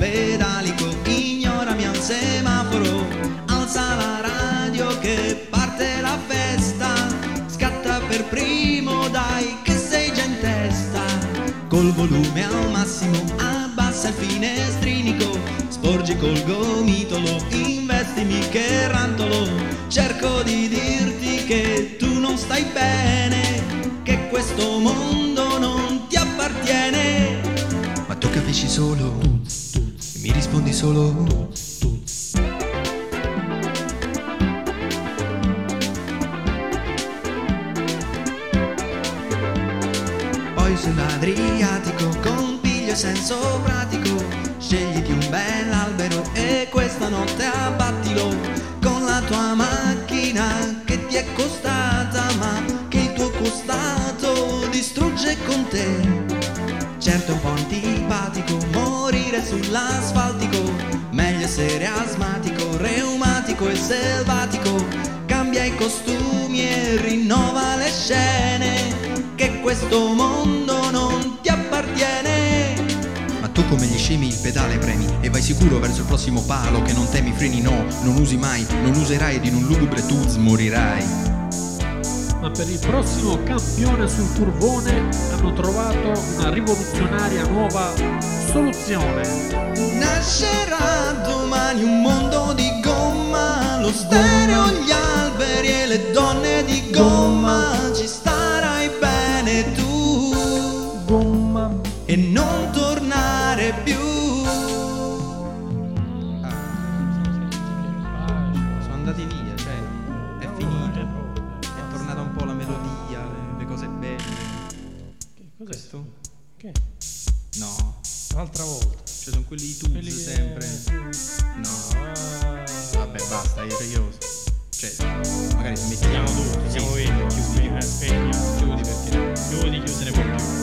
pedalico, ignorami al semaforo, alza la radio che parte la festa, scatta per primo dai che sei già in testa, col volume al massimo abbassa il finestrinico, sporgi col gomitolo, investimi che rantolo, cerco di dirti che tu non stai bene, che questo mondo non ti appartiene, ma tu capisci solo e mi rispondi solo poi sull'Adriatico con piglio e senso pratico scegliti un bell'albero e questa notte abbattilo con la tua macchina che ti è costata ma che il tuo costato distrugge con te. Certo è un po' antipatico morire sull'asfaltico, meglio essere asmatico, reumatico e selvatico, cambia i costumi e rinnova le scene, che questo mondo non ti appartiene. Ma tu come gli scemi il pedale premi e vai sicuro verso il prossimo palo, che non temi freni, no, non usi mai, non userai ed in un lugubre tuz morirai. Ma per il prossimo campione sul turbone hanno trovato una rivoluzionaria nuova soluzione. Nascerà domani un mondo di gomma, lo stereo, gli alberi e le donne di gomma, ci starai bene tu, Gomma. e non tornare più. Sono andati via, cioè è finito, è tornata un po' la melodia, le cose belle. Che cos'è? Questo? Che? No, L'altra volta. cioè sono quelli di Tools sempre. No, vabbè basta, io cioè magari se mettiamo Siamo tutti, siamo sì, veri, chiudi spegna. perché Chiudi, se ne può più.